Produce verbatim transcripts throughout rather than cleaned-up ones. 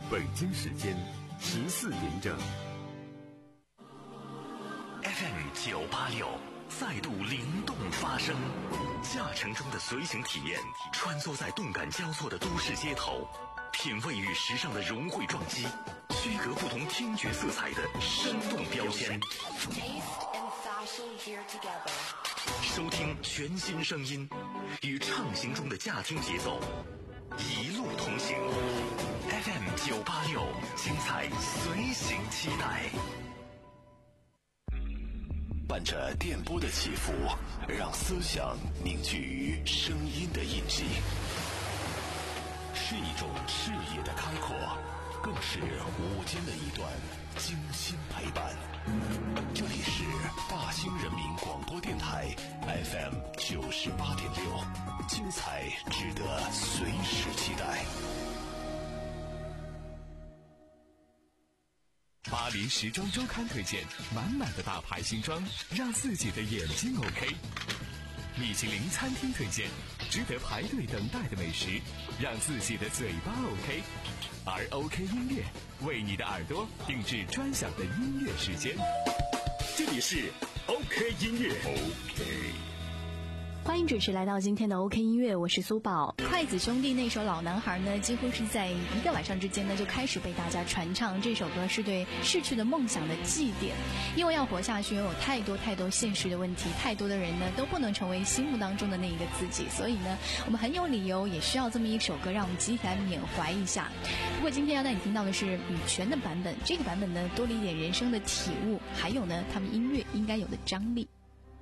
北京时间十四点整。 F M 九八六再度灵动发声，驾乘中的随行体验，穿梭在动感交错的都市街头，品味与时尚的融汇撞击，区隔不同听觉色彩的生动标签。收听全新声音，与畅行中的驾听节奏，一路同行。F M 九八六，精彩随行期待。 伴着电波的起伏，让思想凝聚于声音的印记，是一种视野的开阔，更是午间的一段精心陪伴。这里是大兴人民广播电台 F M 九十八点六，精彩值得随时期待。 巴黎时装周刊推荐满满的大牌新装，让自己的眼睛 OK。米其林餐厅推荐值得排队等待的美食，让自己的嘴巴 OK。而 OK 音乐为你的耳朵定制专享的音乐时间。 这里是 OK 音乐 OK。 欢迎准时来到今天的 OK 音乐，我是苏宝。筷子兄弟那首老男孩呢，几乎是在一个晚上之间呢就开始被大家传唱。这首歌是对逝去的梦想的祭奠，因为要活下去有太多太多现实的问题，太多的人呢都不能成为心目当中的那一个自己，所以呢我们很有理由也需要这么一首歌让我们集体来缅怀一下。不过今天要带你听到的是羽泉的版本，这个版本呢多了一点人生的体悟，还有呢他们音乐应该有的张力。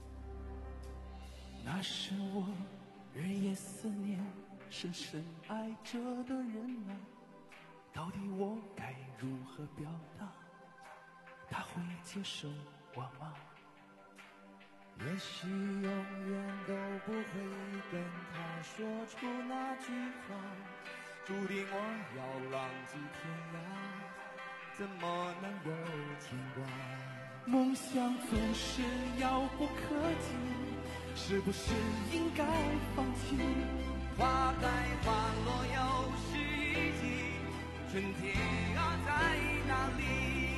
那是我日夜思念深深爱着的人啊，到底我该如何表达，他会接受我吗？ 也许永远都不会跟他说出那句话，注定我要浪迹天涯，怎么能有牵挂？ 梦想总是遥不可及，是不是应该放弃？ 花开花落又是一季，春天啊在哪里？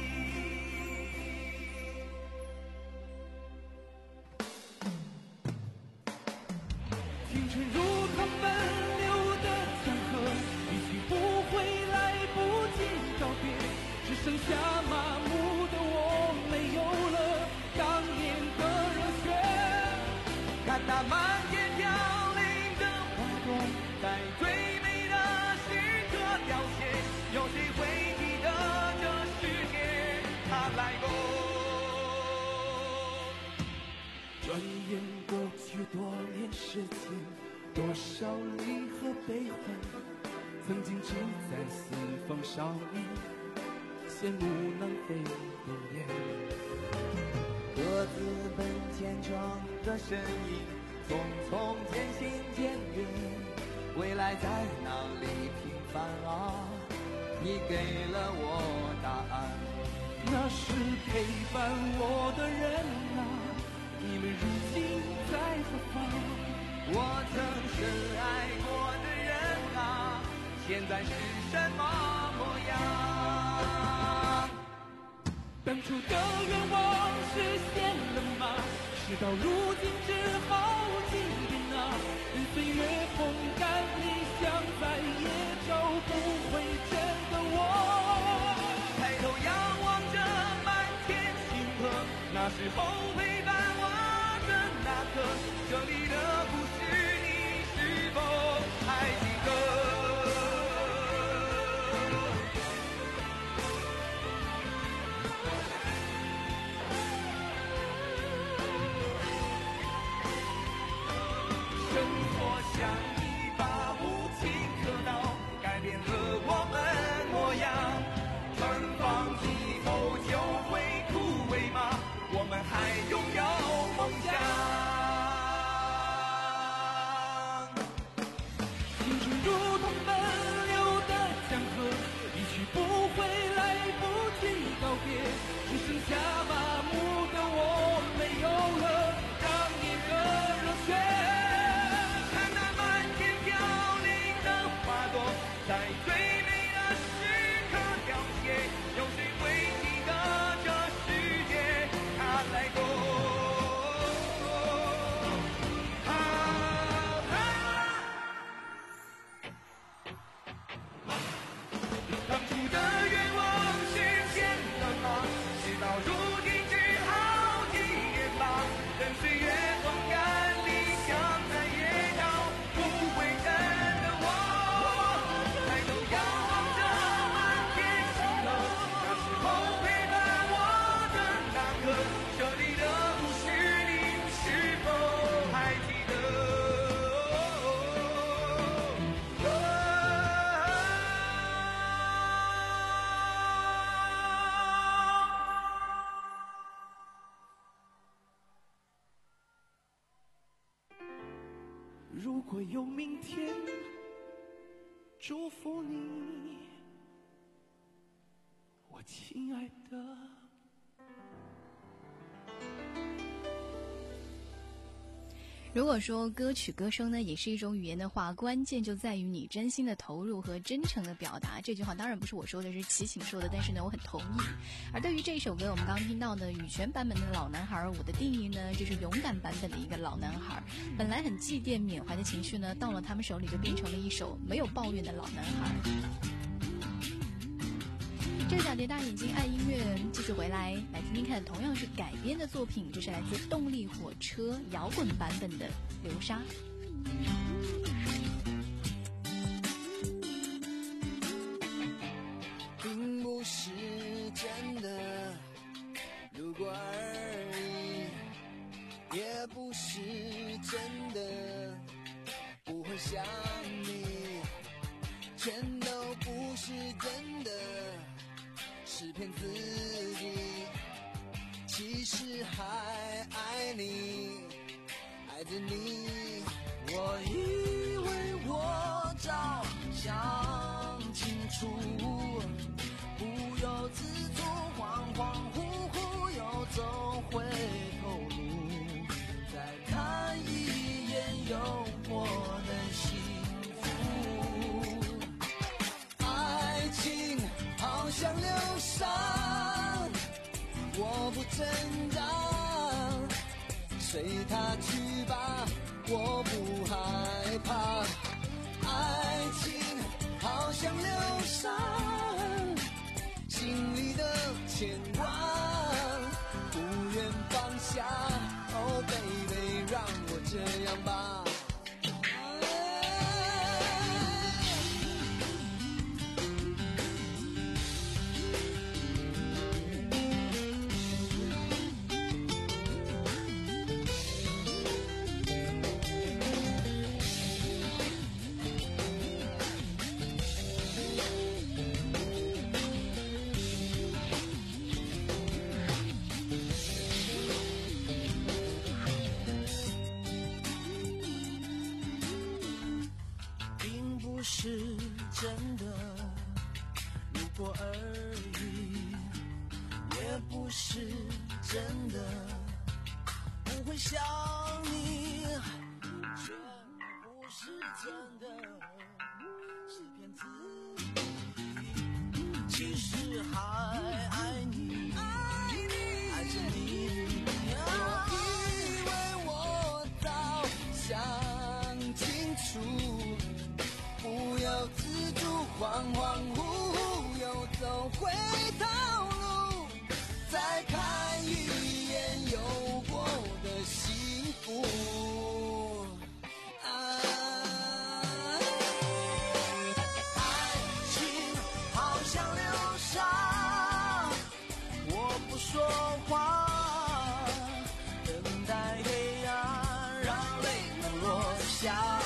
青春如同奔流的江河，一去不回，来不及告别，只剩下麻木的我，没有了当年的热血。 看那满天飘零的花朵，在最美的时刻凋谢，有谁会记得这世界它来过？ 转眼过去多年时间，多少离合悲欢，曾经志在四方少年，羡慕南飞的雁。 各自奔前程的身影，匆匆渐行渐远，未来在哪里平凡啊？你给了我答案。 那是陪伴我的人啊，你们如今在何方？ 我曾深爱过的人啊，现在是什么模样？ 当初的愿望实现了吗？事到如今只好祭奠啊！任岁月风干，理想再也找不回真的我。 抬头仰望着满天星河，那时候陪伴我的那刻，这里的故事你是否还记得？像一把无情刻刀，改变了我们模样。春放以后就会枯萎吗？我们还拥有梦想。 如果有明天，祝福你，我亲爱的。 如果说歌曲歌声呢也是一种语言的话，关键就在于你真心的投入和真诚的表达。这句话当然不是我说的，是齐秦说的，但是呢我很同意。而对于这首歌我们刚刚听到的羽泉版本的老男孩，我的定义呢就是勇敢版本的一个老男孩。本来很祭奠缅怀的情绪呢，到了他们手里就变成了一首没有抱怨的老男孩。这个小碟大眼睛爱音乐继续回来，来听听看同样是改编的作品，这是来自动力火车摇滚版本的流沙。 并不是真的，如果而已，也不是真的，不会想你，全都不是真的，是骗自己，其实还爱你，爱着你。我以为我早想清楚，不由自主，恍恍惚惚又走回头路，再看一眼有我的幸福。爱情好像流沙，我不挣扎，随它去吧，我不害怕。爱情好像流沙，心里的牵挂不愿放下。Oh baby， 让我这样吧。是真的，如果而已，也不是真的，不会想你，全不是真的，是骗自己，其实还爱你，爱你，爱着你。我以为我早想清楚，不由自主，恍恍惚惚又走回头路，再看一眼有过的幸福。啊，爱情好像流沙，我不说话，等待黑暗让泪能落下。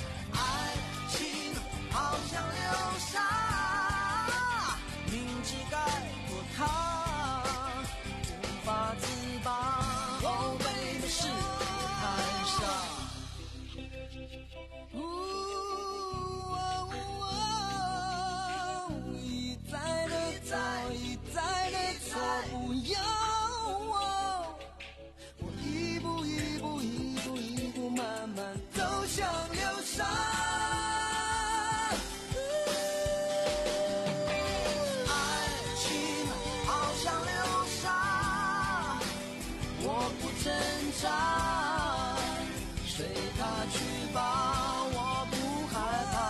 好像流沙，明知该躲它，无法自拔。哦，baby，是我太傻。呜、哦哦哦，一再的错，一再的错，不要我，我一步一步，一步一步，慢慢走向流沙。挣扎，随它去吧，我不害怕。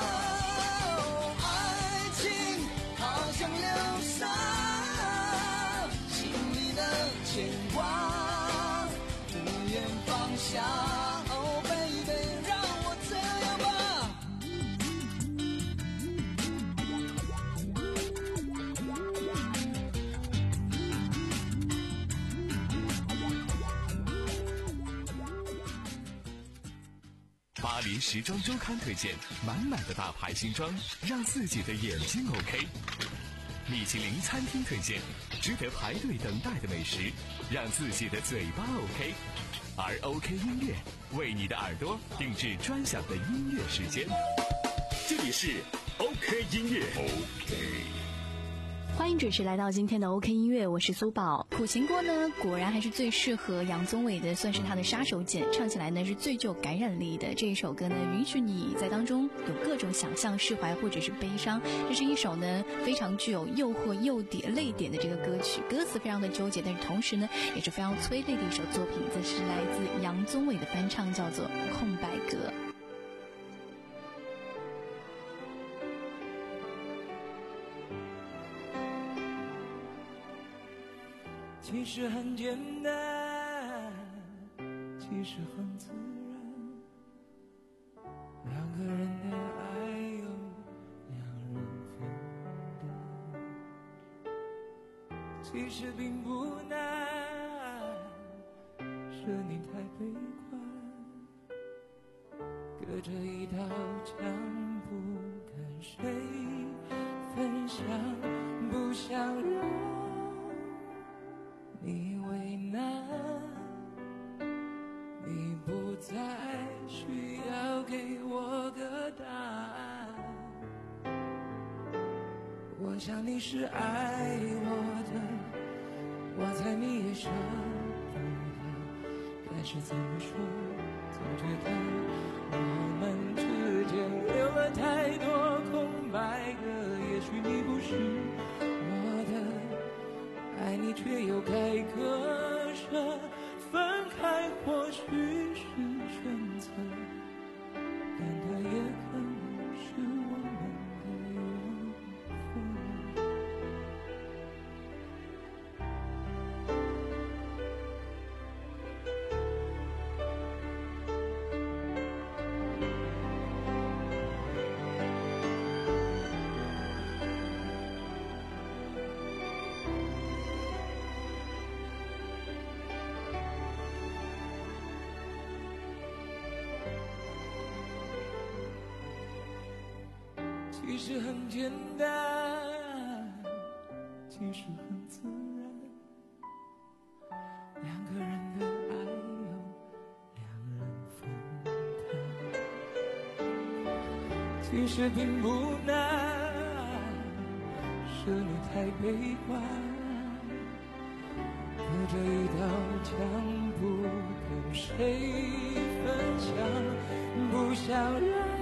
爱情好像流沙，心里的牵挂不愿放下。Oh baby， 让我这样吧。 巴黎时装周刊推荐满满的大牌新装，让自己的眼睛 OK。 米其林餐厅推荐，值得排队等待的美食，让自己的嘴巴 OK。而 OK 音乐为你的耳朵定制专享的音乐时间。 这里是 OK 音乐 OK。 欢迎准时来到今天的 OK 音乐，我是苏宝。苦情歌呢，果然还是最适合杨宗纬的，算是他的杀手锏，唱起来呢是最具有感染力的。这一首歌呢，允许你在当中有各种想象、释怀或者是悲伤。这是一首呢非常具有诱惑、诱点、泪点的这个歌曲，歌词非常的纠结，但是同时呢也是非常催泪的一首作品。这是来自杨宗纬的翻唱，叫做《空白格》。 其实很简单，其实很自然，两个人的爱由两人分担。其实并不难，是你太悲观，隔着一道墙不跟谁分享，不想让你为难，你不再需要给我个答案。我想你是爱我的，我猜你也舍不得，但是怎么说，总觉得我们之间留了太多空白格。也许你不是我的，爱你却又该割舍，分开或许是选择，但它也可能是我们的缘分。其实很简单，其实很自然，两个人的爱由两人分担。其实并不难，是你太悲观，隔着一道墙不跟谁分享，不想让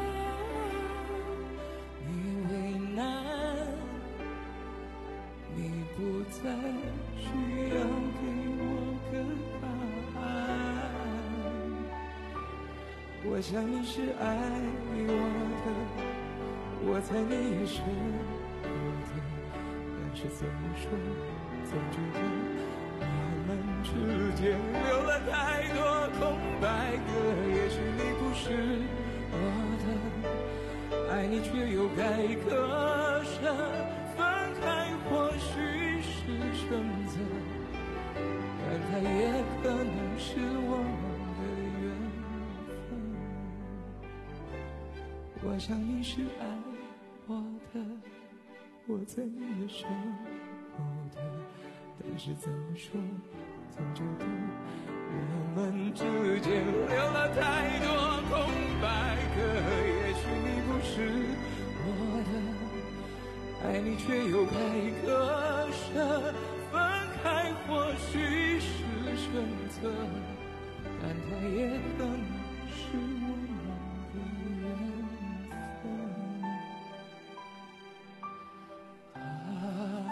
不再需要给我个答案。我想你是爱我的，我猜你也舍不得，但是怎么说，总觉得我们之间留了太多空白格。也许你不是我的，爱你却又该割舍，分开或许选择，但它也可能是我们的缘分。我想你是爱我的，我猜你也舍不得，但是怎么说，总觉得我们之间留了太多空白格。也许你不是我的，爱你却又该割舍，分开或许是选择，但它也可能是我们的缘分。啊啊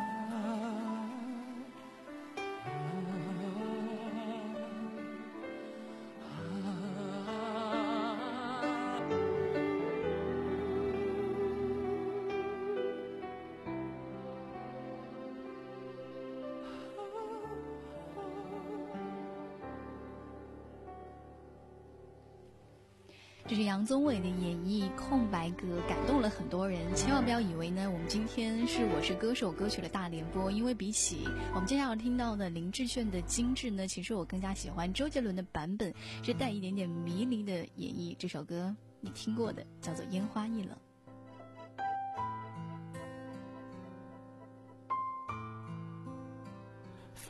这是杨宗纬的演绎《空白格》，感动了很多人。千万不要以为呢，我们今天是《我是歌手》歌曲的大联播，因为比起我们接下来听到的林志炫的精致呢，其实我更加喜欢周杰伦的版本，是带一点点迷离的演绎。这首歌你听过的，叫做《烟花易冷》。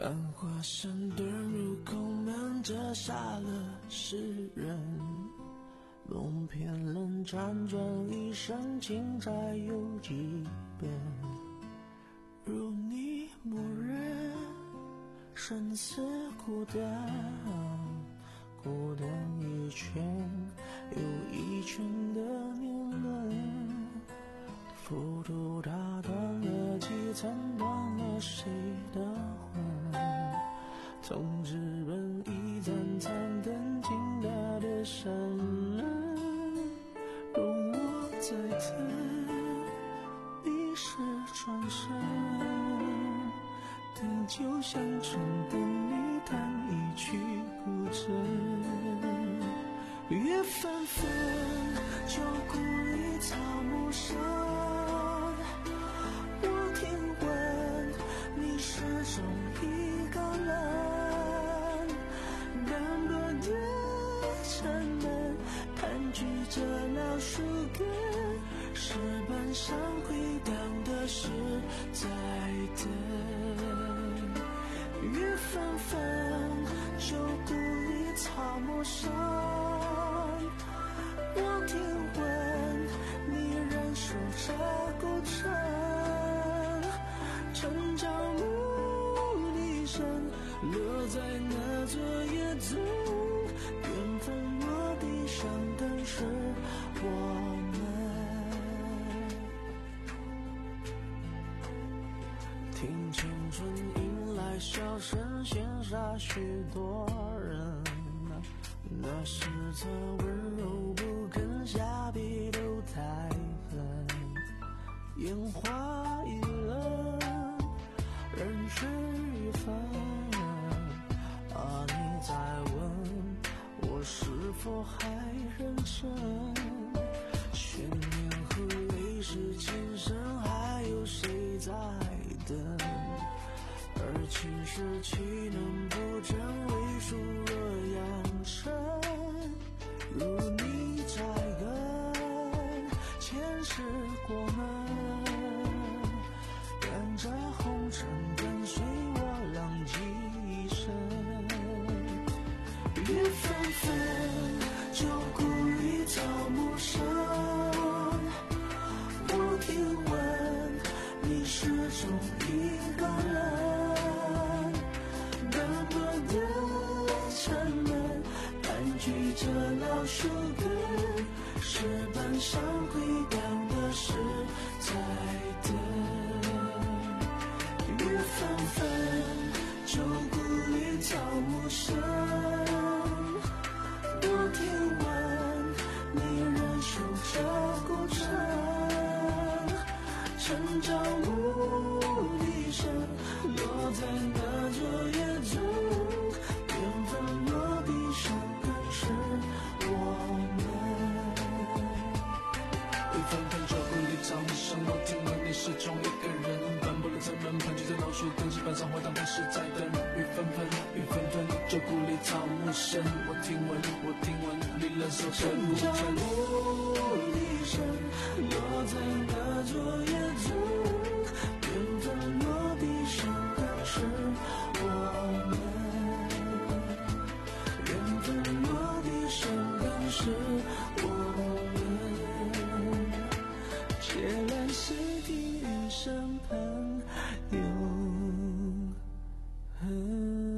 繁华山遁入空门，折煞了世人。梦偏冷，辗转一生，情债有几本？如你默认，生死孤单，孤单一圈又一圈的年轮。浮屠打断了几层，断了谁的魂？从纸本一盏盏灯，倾大的山人，容我再等，一世转身，等酒香醇，等你弹一曲古筝。月纷纷，旧故里草木深。我听闻你始终一个人，单薄的城门，盘踞着老树根，石板上回荡的是在等。月纷纷，旧故里草木深。我听闻你仍守着古城，成朝暮笛声落在那座野宗，缘分落地上的是我们。听青春迎来笑声，羡煞许多人。那是他温柔不肯下笔都太狠，烟花易冷，人事已分。啊，你在问我是否还认真？悬念和泪是情深，还有谁在等？而情是岂能不真，为数恶扬尘。如你在跟，前世过门，赶着红尘，跟随我浪迹一生。月纷纷，旧故里草木深。我听闻你始终一个人，单薄的城门，盘踞着老树根，石板上回荡的是在等。月纷纷，旧故里草木深。我听闻你仍守着古城，成朝暮笛声落在那座野宗，缘分落地上更是我们。一纷纷旧故里草木深，我听闻你始终一个人，斑驳的城门，盘踞在老树根，石板上回荡的是在等。雨纷纷，雨纷纷，旧故里草木深，我听闻，我听闻你仍守着古城。成朝暮笛声落在那座野宗，缘分落地上更是我们。缘分落地上更是我们。借来世地与生朋永恒。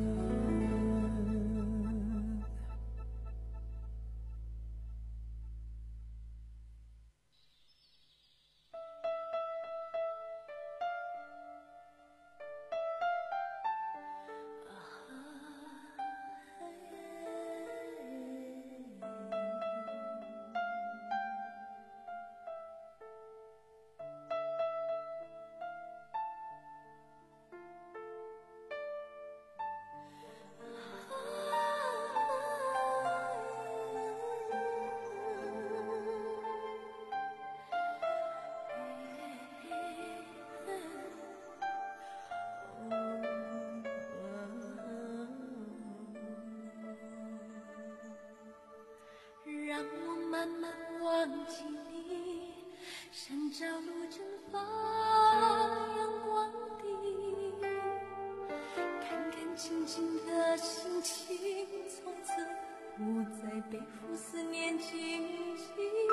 慢慢忘记你，山朝露正发阳光地， 背负思念荆棘，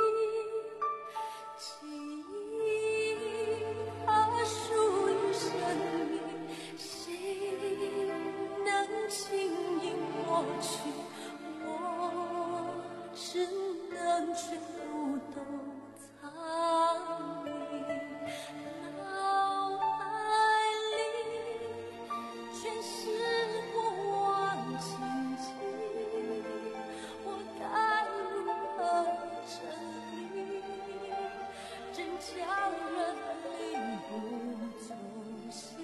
记忆它属于生命，谁能轻易抹去？我只能全部都藏匿，脑海里全是过往情景，我该如何整理，真叫人力不从心。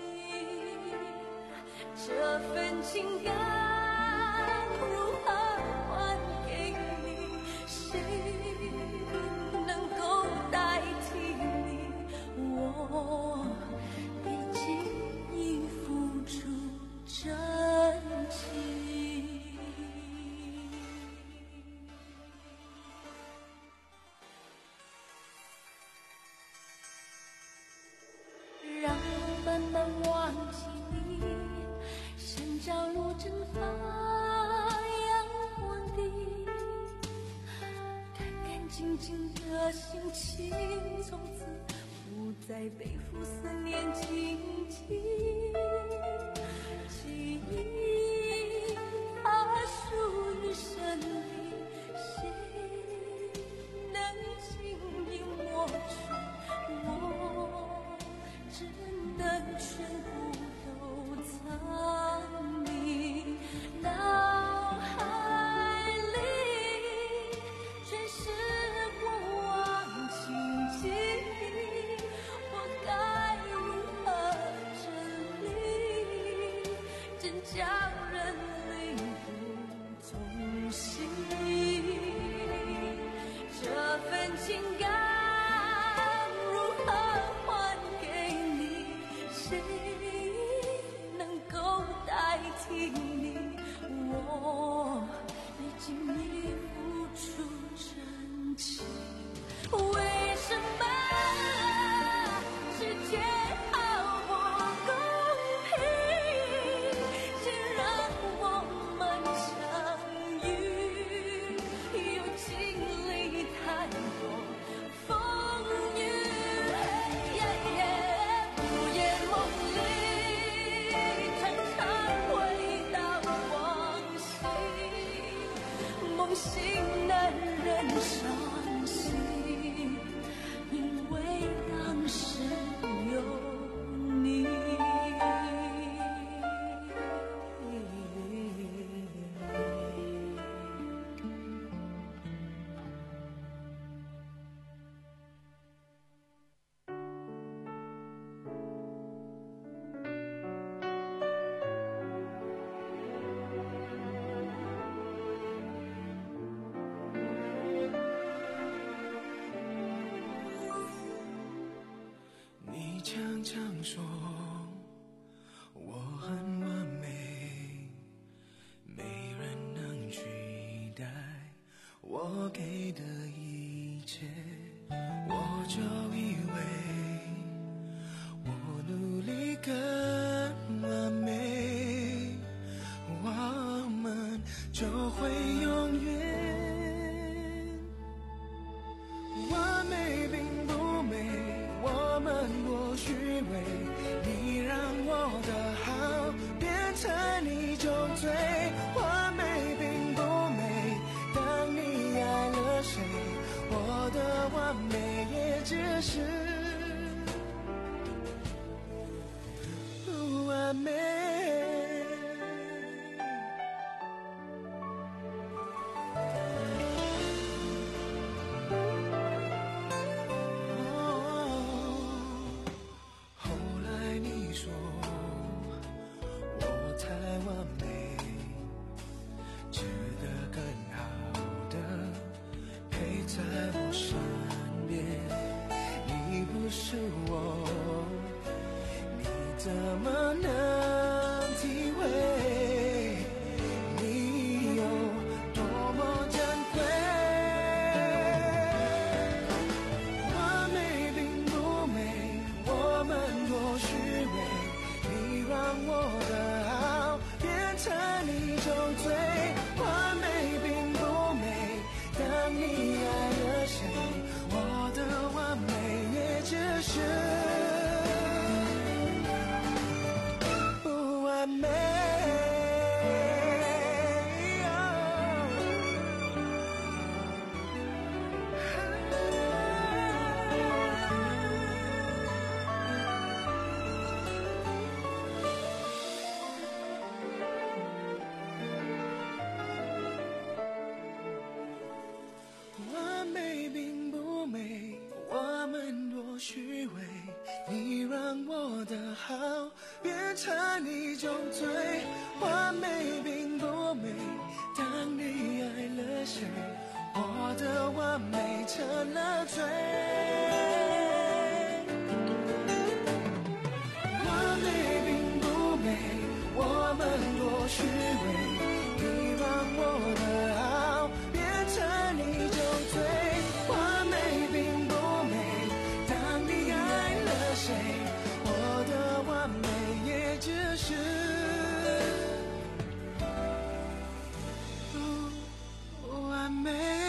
这份情感如何还给你？谁能够代替你？我毕竟已付出真情。让我慢慢忘记你，山脚路蒸发阳光地，干干净净的心情，从此不再背负思念荆棘。记忆它属于生命，谁能轻易抹去？我只能全部都藏匿，脑海里全是过往情景，我该如何整理，真叫人力不从心。这份情感如何还给你？谁能够代替你？我已经已付出真情，为什么世界好不公平？先让我们相遇，又经历太多风雨，午夜梦里常常回到往昔，梦醒难忍伤心，因为当时有你。 你常常说我很完美，没人能取代我给的一切，我就以为我努力更完美，我们就会永远。完美并不美，我们多虚伪，你让我的好变成你就醉。完美并不美，当你爱了谁，我的完美也只是不完美。怎么能体会你有多么珍贵？完美并不美，我们多虚伪，你让我的好变成你就醉。完美并不的好变成一种罪。完美并不美，当你爱了谁，我的完美成了罪。完美并不美，我们多虚伪，你让我的好变成一种罪。完美并不美，当你爱了谁，我的完美也只是不完美。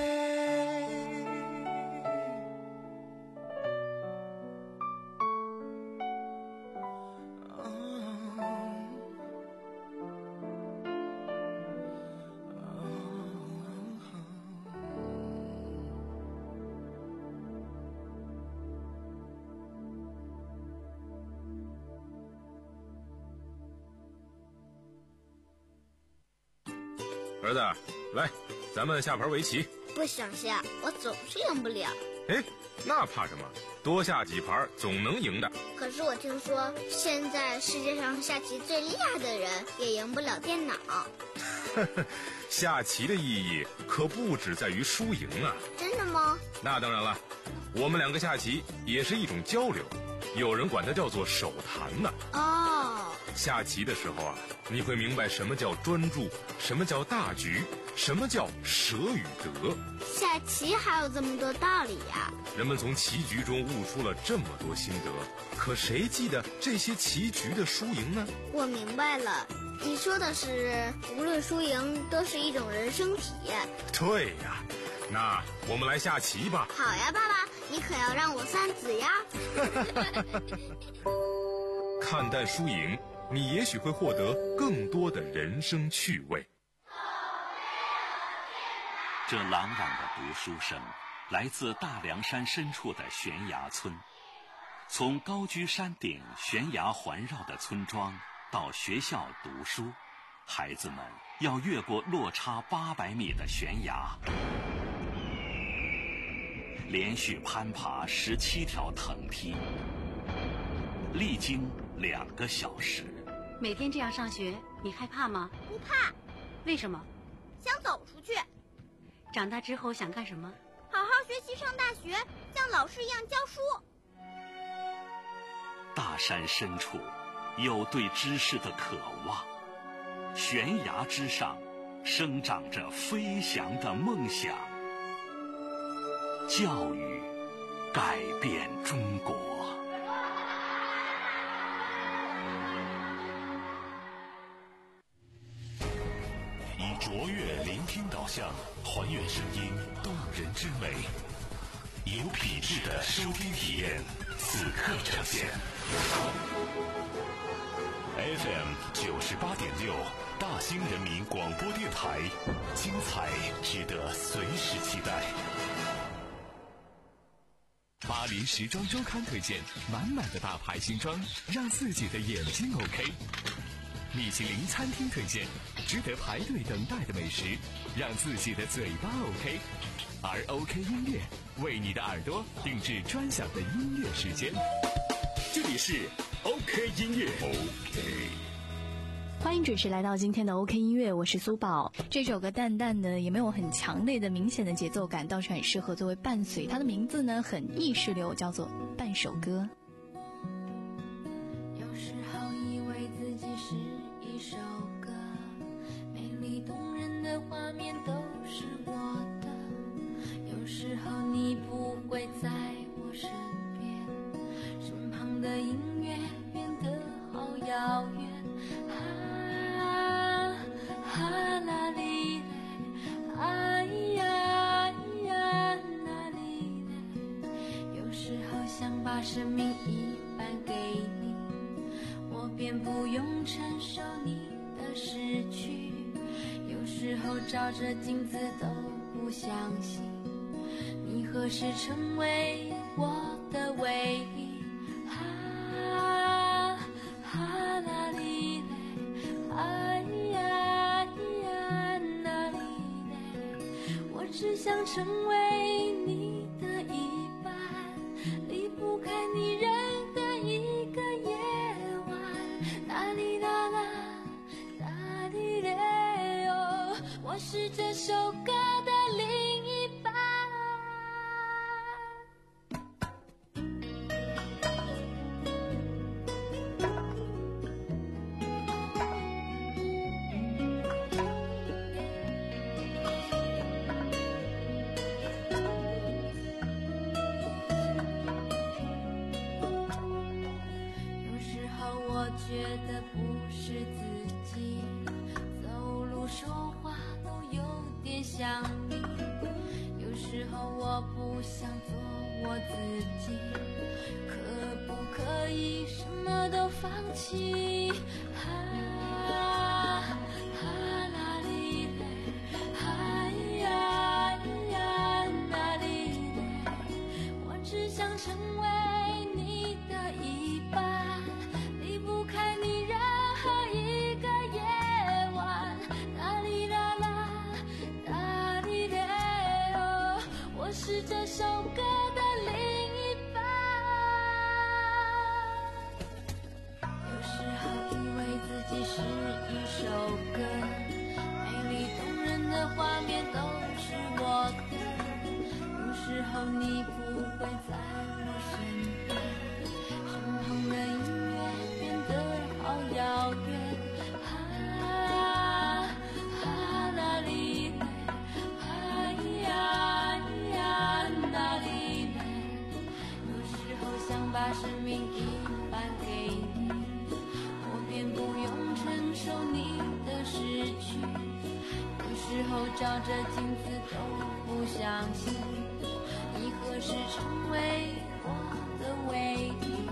儿子，来，咱们下盘围棋。 不想下，我总是赢不了。 哎，那怕什么？多下几盘总能赢的。 可是我听说，现在世界上下棋最厉害的人也赢不了电脑。 下棋的意义可不只在于输赢啊。 真的吗？ 那当然了，我们两个下棋也是一种交流，有人管它叫做手谈呢。 哦， 下棋的时候啊，你会明白什么叫专注，什么叫大局，什么叫舍与得。 下棋还有这么多道理呀！ 人们从棋局中悟出了这么多心得，可谁记得这些棋局的输赢呢？ 我明白了，你说的是无论输赢都是一种人生体验。 对呀，那我们来下棋吧。 好呀，爸爸，你可要让我三子呀。 看淡输赢，你也许会获得更多的人生趣味。 这朗朗的读书声来自大凉山深处的悬崖村。从高居山顶悬崖环绕的村庄到学校读书，孩子们要越过落差八百米的悬崖，连续攀爬十七条藤梯，历经两个小时。 每天这样上学，你害怕吗？ 不怕。 为什么？ 想走出去。 长大之后想干什么？ 好好学习，上大学，像老师一样教书。 大山深处有对知识的渴望，悬崖之上生长着飞翔的梦想。教育改变中国。 以卓越聆听导向，还原声音动人之美，有品质的收听体验，此刻呈现。F M 九十八点六，大兴人民广播电台，精彩值得随时期待。 巴黎时装周刊推荐，满满的大牌新装，让自己的眼睛 OK。米其林餐厅推荐，值得排队等待的美食，让自己的嘴巴 OK。而 OK 音乐为你的耳朵定制专享的音乐时间。 这里是 OK 音乐 OK。 欢迎准时来到今天的 OK 音乐，我是苏宝。这首歌淡淡的，也没有很强烈的明显的节奏感，倒是很适合作为伴随。它的名字呢很意识流，叫做半首歌。 有时候以为自己是一首歌，美丽动人的画面都是我的。有时候你不会在我身边，身旁的音乐变得好遥远。哈啦哩嘞，哎呀呀那哩嘞，有时候想把生命一半给你，我便不用承受你的失去。有时候照着镜子都不相信，你何时成为我的唯一。哈哈啦哩嘞，哎呀只想成为你的一半，离不开你任何一个夜首歌的另一半。有时候我觉得不是自己，走路说话都有点像你。有时候我不想做我自己，可不可以什么都放弃？哈哈啦哩嘞，嗨呀呀啦哩嘞，我只想成为你的一半，离不开你任何一个夜晚。啦哩啦啦，啦哩嘞哦，我是这首歌的另一半。有时候以为自己是一首歌，美丽动人的画面都是我的。有时候你不会在我身边，身旁的音乐变得好遥远。哈哈啦哩嘞，嗨呀呀啦哩嘞，有时候想把生命一半给你，我便不用承受你的失去。有时候照着镜子都不相信，你何时成为我的唯一。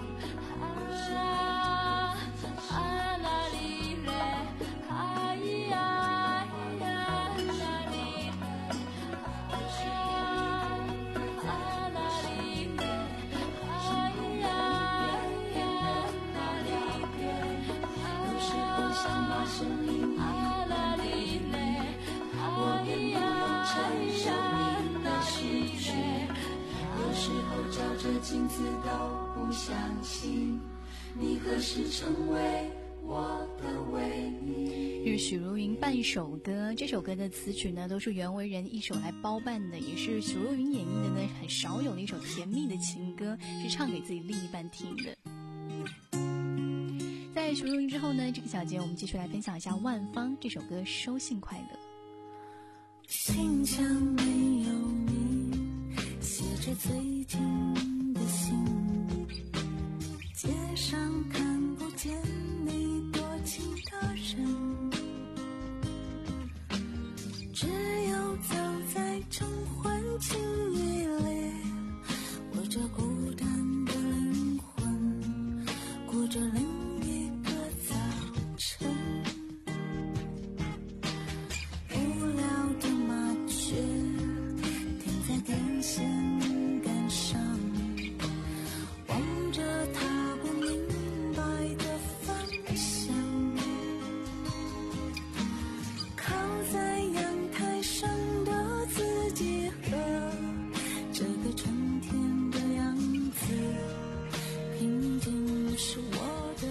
啊啊啦哩嘞，嗨呀呀啦哩嘞，啊啊啦哩嘞，嗨呀呀啦哩嘞，有时候想把生命啊啦哩嘞，我便不用承受你的失去。有时候照着镜子都不相信，你何时成为我的唯一。 是许茹芸半首歌，这首歌的词曲呢都是袁惟仁一手来包办的，也是许茹芸演绎的呢很少有的一首甜蜜的情歌，是唱给自己另一半听的。在许茹芸之后呢，这个小节我们继续来分享一下万芳这首歌《收信快乐》。 信箱没有你，写着最近的信，街上看不见你多情的人，只有走在晨昏清雨里，我这孤单的灵魂过着另一个早晨。无聊的麻雀停在电线杆上，望着它不明白的方向，靠在阳台上的自己和这个春天的样子，平静是我的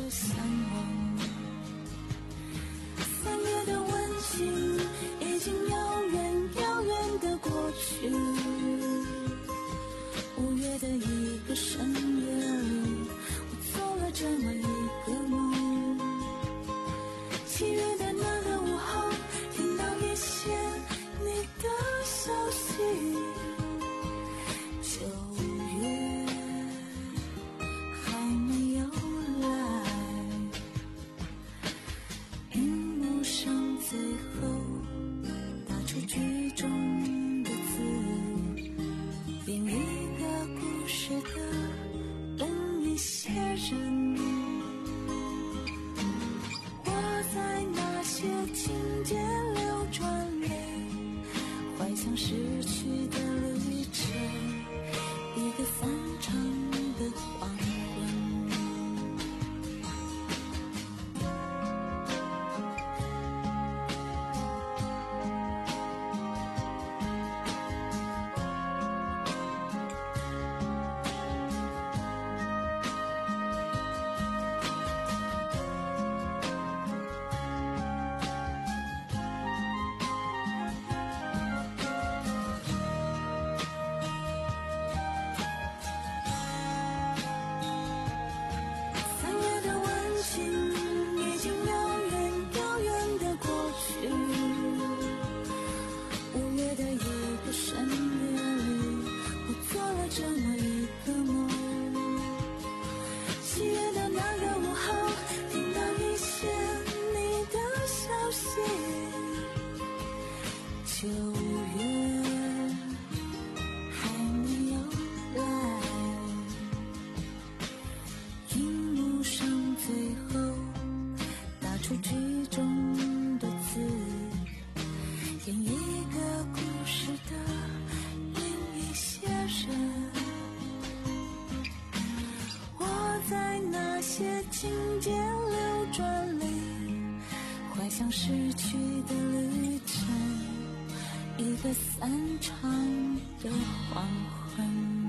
些情节流转里，怀想逝去的旅程，一个散场的黄昏。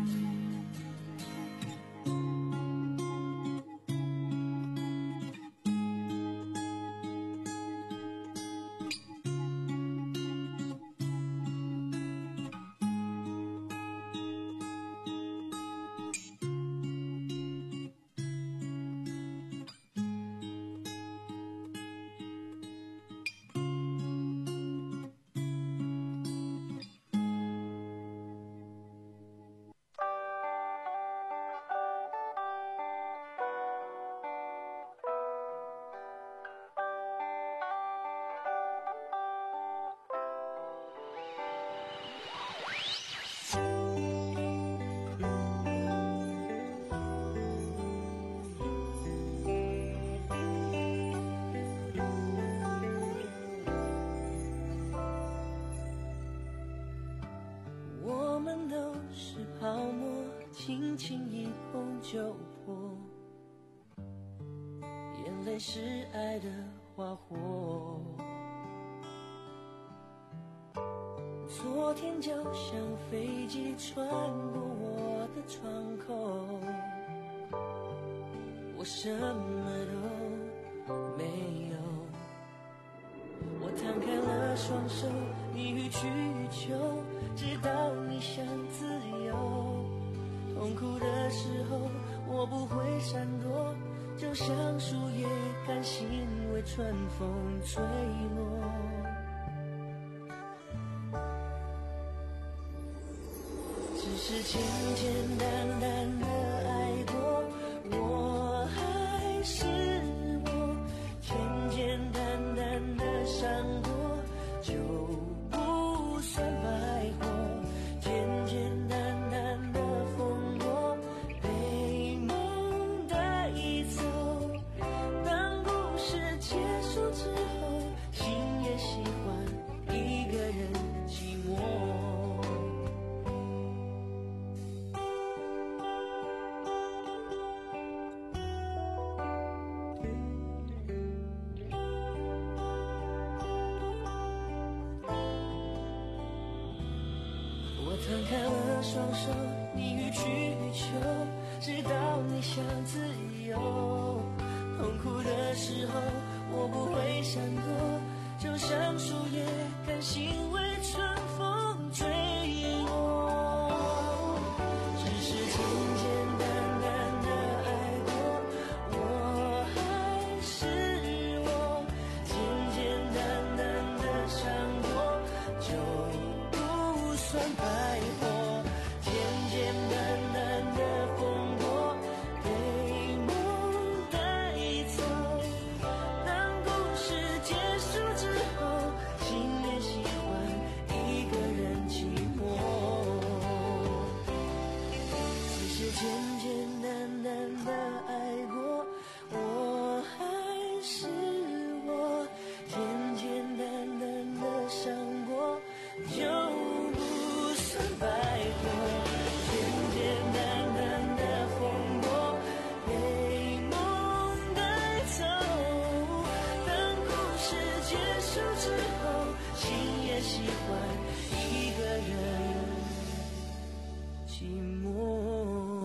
轻轻一碰就破，眼泪是爱的花火。昨天就像飞机穿过我的窗口，我什么都没有。我摊开了双手，你予取予求，直到你想自由。痛苦的时候我不会闪躲，就像树叶甘心为春风吹落。只是简简单单的爱过，我还是我，简简单单的伤过就不算白活，简简单单的风波被梦带走。当故事结束之后，心也喜欢一个人寂寞。摊开了双手，你予取予求，直到你想自由。痛苦的时候我不会闪躲，就像树叶甘心为春风吹落。只是简简单单的爱过，我还是我，简简单单的伤过就不算白活，简简单单的风波被梦带走。当故事结束之后，心也喜欢一个人寂寞。只是简简单单的爱过，我还是我，简简单单的伤过就不算白活，简简单单的风波被梦带走。当故事结束之后，心也喜欢一个人寂寞。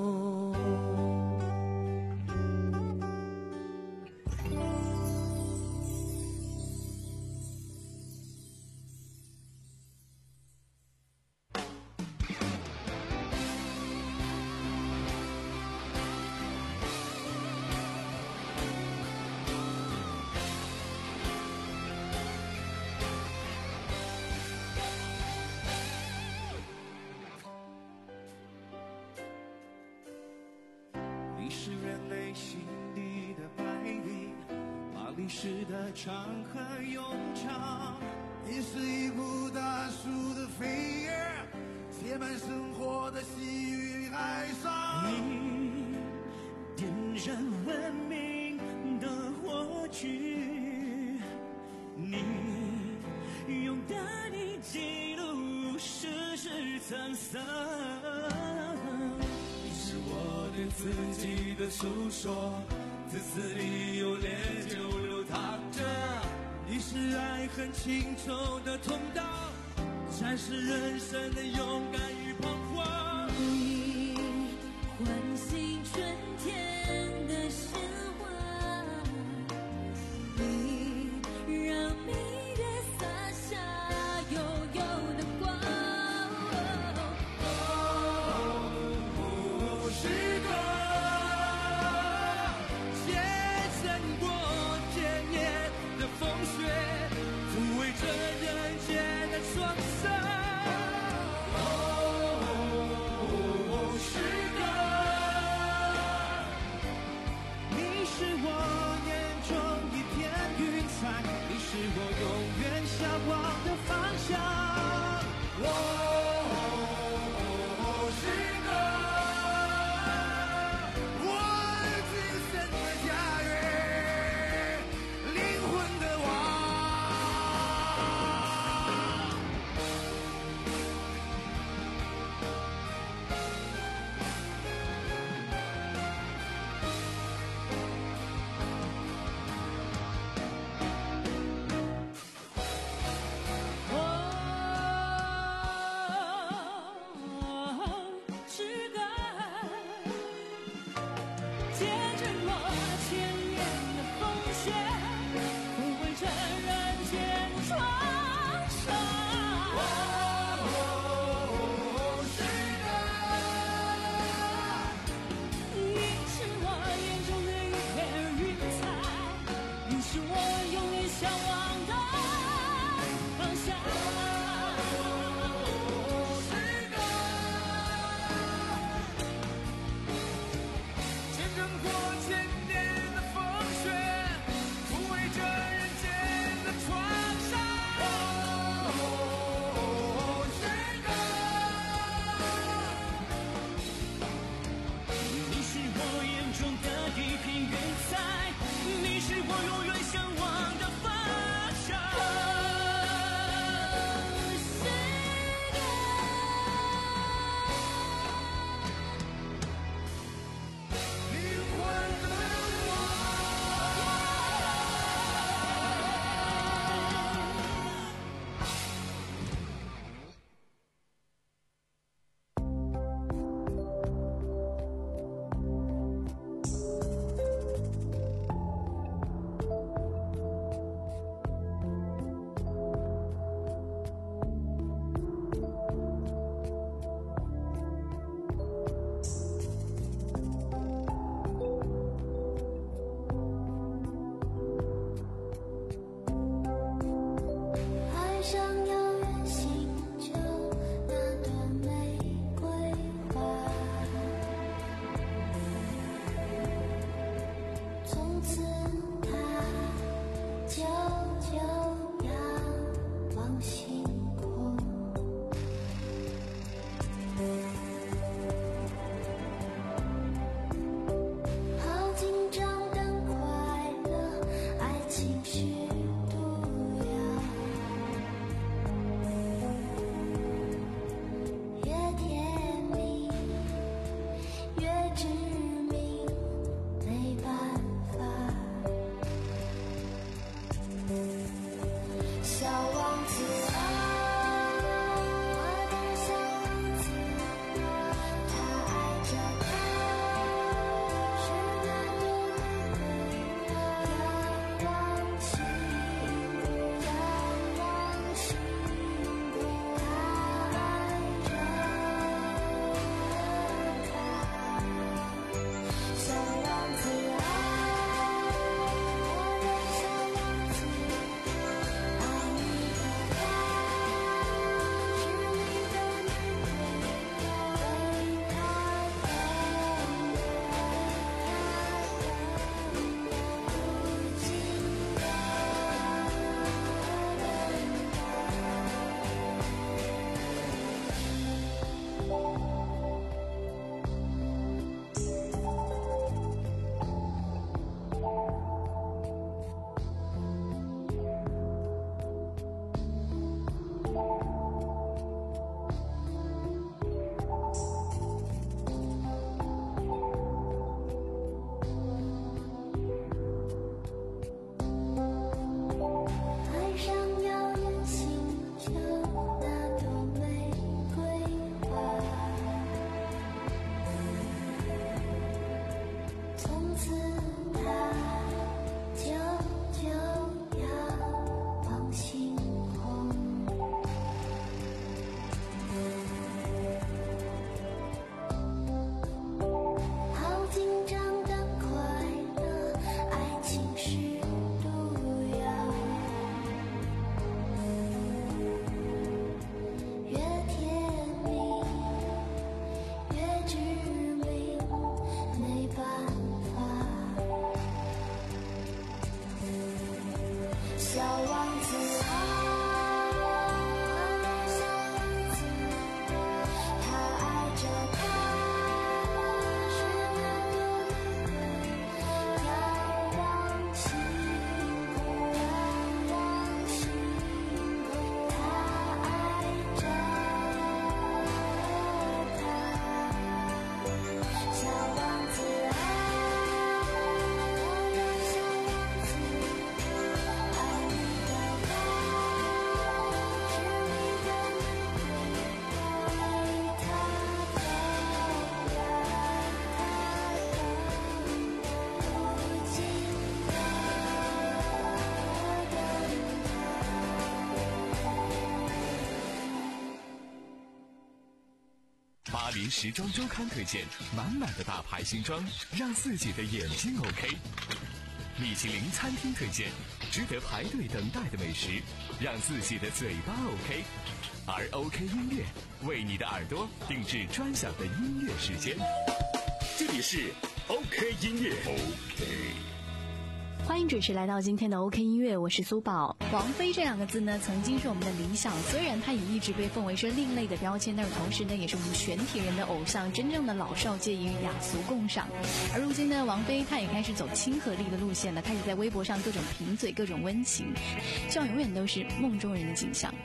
你是人类心底的百里，把历史的长河悠长。你是一棵大树的飞叶，写满生活的喜与哀伤。 你点燃文明的火炬，你勇敢地记录世事沧桑。你是我对自己的诉说， 自私里有烈酒流淌着。你是爱恨情仇的通道，才是人生的勇敢与彷徨。 你唤醒春天的神话，你让明月洒下悠悠的光。 哦，时光见证过千年的风雪，抚慰着人间的创伤。哦， 黎时装周刊推荐满满的大牌新装，让自己的眼睛 OK。米其林餐厅推荐值得排队等待的美食，让自己的嘴巴 OK。而 OK 音乐为你的耳朵定制专享的音乐时间。 这里是 OK 音乐 OK。 欢迎准时来到今天的 OK 音乐，我是苏宝。王菲这两个字呢，曾经是我们的理想，虽然她也一直被奉为是另类的标签，但是同时呢，也是我们全体人的偶像，真正的老少皆宜，雅俗共赏。而如今呢，王菲她也开始走亲和力的路线了，开始在微博上各种评嘴，各种温情，希望永远都是梦中人的景象。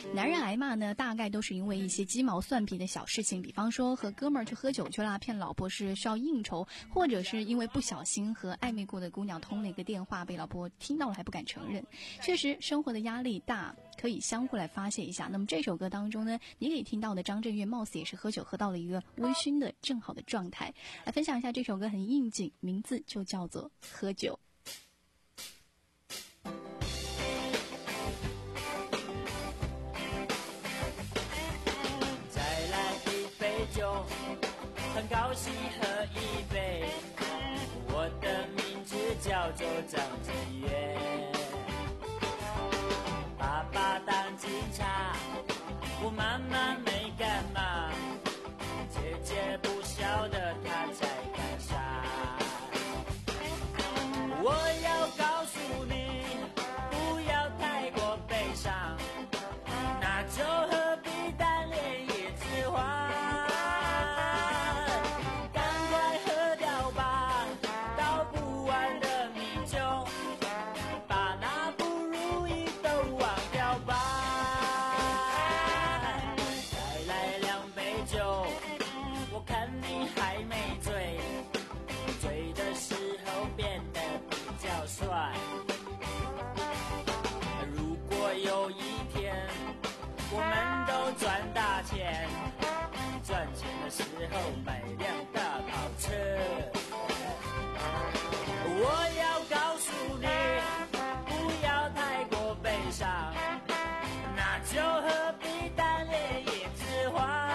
男人挨骂呢，大概都是因为一些鸡毛蒜皮的小事情，比方说和哥们儿去喝酒去啦，骗老婆是需要应酬，或者是因为不小心和暧昧过的姑娘通了一个电话，被老婆听到了还不敢承认。确实，生活的压力大，可以相互来发泄一下。那么这首歌当中呢，你可以听到的张震岳貌似也是喝酒喝到了一个微醺的正好的状态。来分享一下这首歌，很应景，名字就叫做喝酒。 酒，很高兴喝一杯。我的名字叫做张震岳，爸爸当警察，我妈妈没干嘛，姐姐不晓得她在干啥。我要告诉你，不要太过悲伤，那就何必单恋一枝花。如果有一天我们都赚大钱，赚钱的时候买辆大跑车，我要告诉你，不要太过悲伤，那就何必单恋一枝花。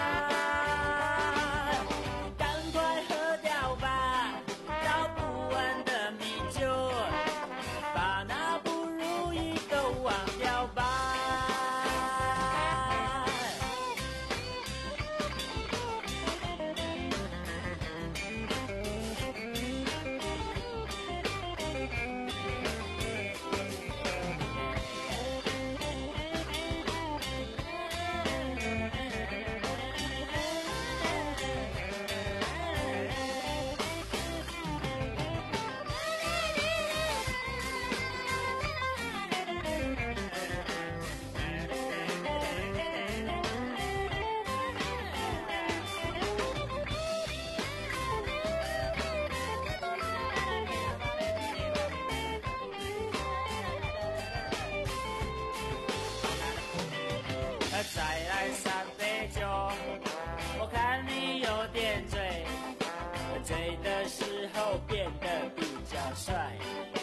再来三杯酒，我看你有点醉，醉的时候变得比较帅。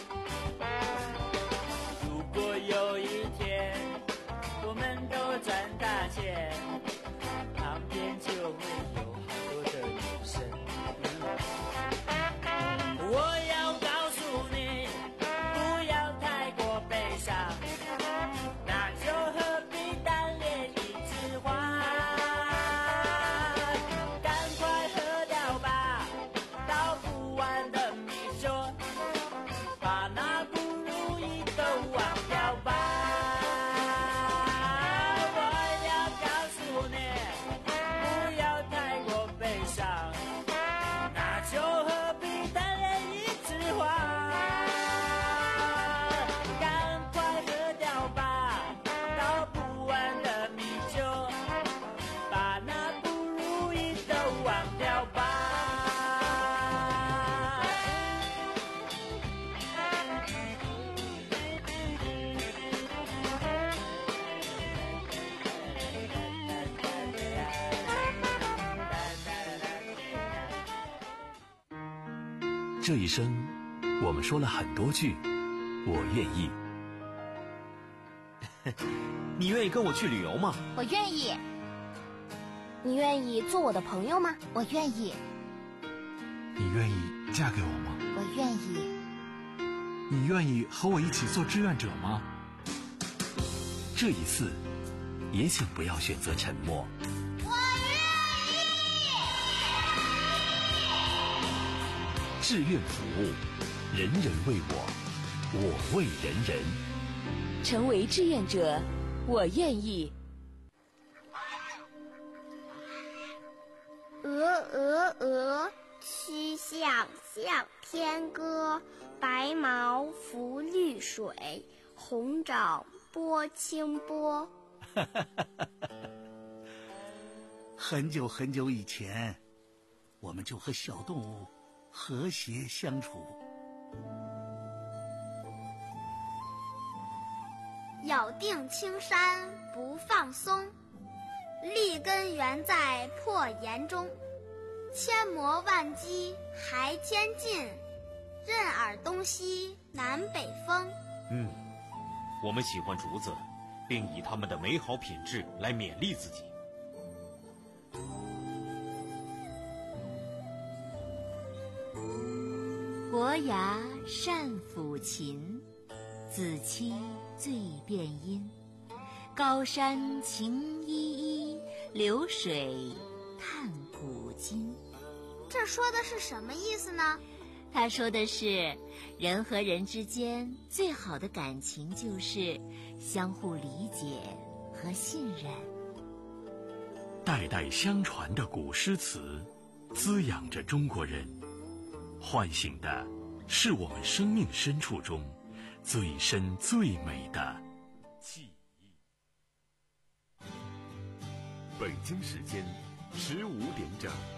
如果有一天我们都赚大钱，旁边就会有好多的女生。我要告诉你，不要太过悲伤，那就何必单恋一枝花。赶快喝掉吧，倒不完的米酒，把那不如意都忘掉吧。我要告诉你，不要太过悲伤，那就何必单恋一枝花。赶快喝掉吧，倒不完的米酒，把那不如意都忘掉吧。 这一生，我们说了很多句我愿意。 你愿意跟我去旅游吗？ 我愿意。你愿意做我的朋友吗？我愿意。 你愿意嫁给我吗？ 我愿意。 你愿意和我一起做志愿者吗？ 这一次，也请不要选择沉默。志愿服务，人人为我，我为人人。 成为志愿者，我愿意。 鹅鹅鹅，曲项向天歌。白毛浮绿水，红掌拨清波。 很久很久以前，我们就和小动物和谐相处。 咬定青山不放松，立根原在破岩中。千磨万击还天进，任尔东西南北风。 嗯，我们喜欢竹子，并以它们的美好品质来勉励自己。 伯牙善抚琴，子期最辨音。高山晴依依，流水探古今。 这说的是什么意思呢？ 他说的是，人和人之间最好的感情就是相互理解和信任。 代代相传的古诗词，滋养着中国人，唤醒的是我们生命深处中最深最美的记忆。 北京时间十五点整。